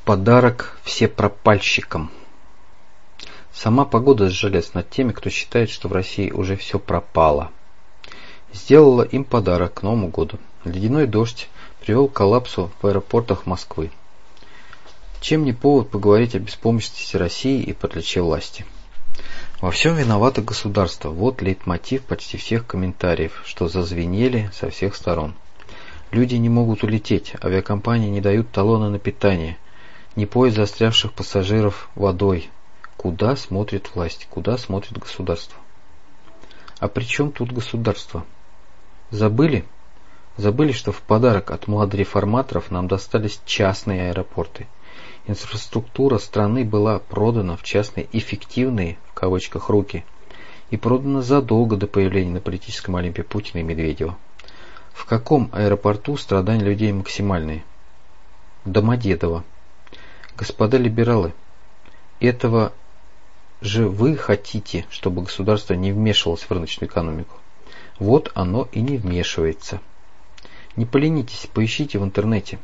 Подарок всепропальщикам. Сама погода сжалилась над теми, кто считает, что в России уже все пропало. Сделала им подарок к Новому году. Ледяной дождь привел к коллапсу в аэропортах Москвы. Чем не повод поговорить о беспомощности России и подлече власти? Во всем виновато государство. Вот лейтмотив почти всех комментариев, что зазвенели со всех сторон. Люди не могут улететь, авиакомпании не дают талоны на питание, не поезд застрявших пассажиров водой. Куда смотрит власть? Куда смотрит государство? А при чем тут государство? Забыли? Забыли, что в подарок от младреформаторов нам достались частные аэропорты. Инфраструктура страны была продана в частные «эффективные» в кавычках руки и продана задолго до появления на политическом Олимпе Путина и Медведева. В каком аэропорту страдания людей максимальные? Домодедово. Господа либералы, этого же вы хотите, чтобы государство не вмешивалось в рыночную экономику. Вот оно и не вмешивается. Не поленитесь, поищите в интернете.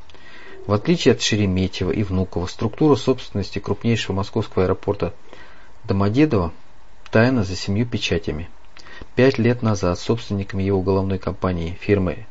В отличие от Шереметьево и Внуково, структура собственности крупнейшего московского аэропорта Домодедово тайна за 7 печатями. 5 лет назад собственниками его головной компании, фирмы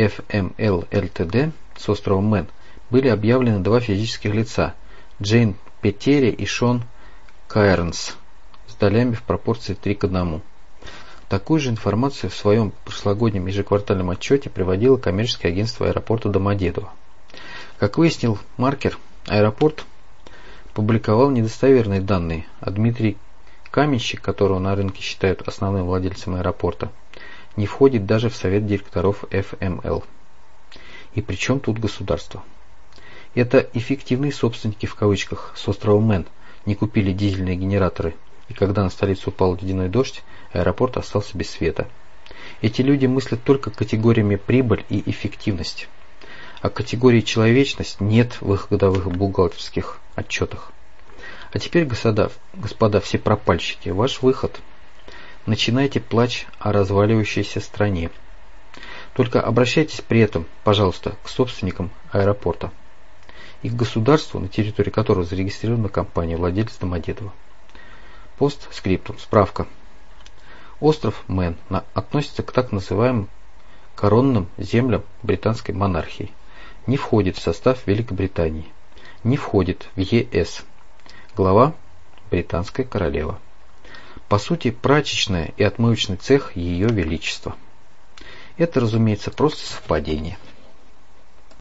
FML Ltd с острова Мэн, были объявлены 2 физических лица – Джейн Петери и Шон Каэрнс с долями в пропорции 3:1. Такую же информацию в своем прошлогоднем ежеквартальном отчете приводило коммерческое агентство аэропорта Домодедово. Как выяснил Маркер, аэропорт публиковал недостоверные данные, а Дмитрий Каменщик, которого на рынке считают основным владельцем аэропорта, не входит даже в совет директоров FML. И при чем тут государство? Это эффективные собственники в кавычках с острова Мэн не купили дизельные генераторы, и когда на столицу упал ледяной дождь, аэропорт остался без света. Эти люди мыслят только категориями прибыль и эффективность, а категории человечность нет в их годовых бухгалтерских отчетах. А теперь, господа всепропальщики, ваш выход. Начинайте плач о разваливающейся стране. Только обращайтесь при этом, пожалуйста, к собственникам аэропорта и к государству, на территории которого зарегистрирована компания владелец Домодедово. Постскриптум. Справка. Остров Мэн относится к так называемым коронным землям британской монархии. Не входит в состав Великобритании. Не входит в ЕС. Глава британская королева. По сути, прачечная и отмывочный цех Ее Величества. Это, разумеется, просто совпадение.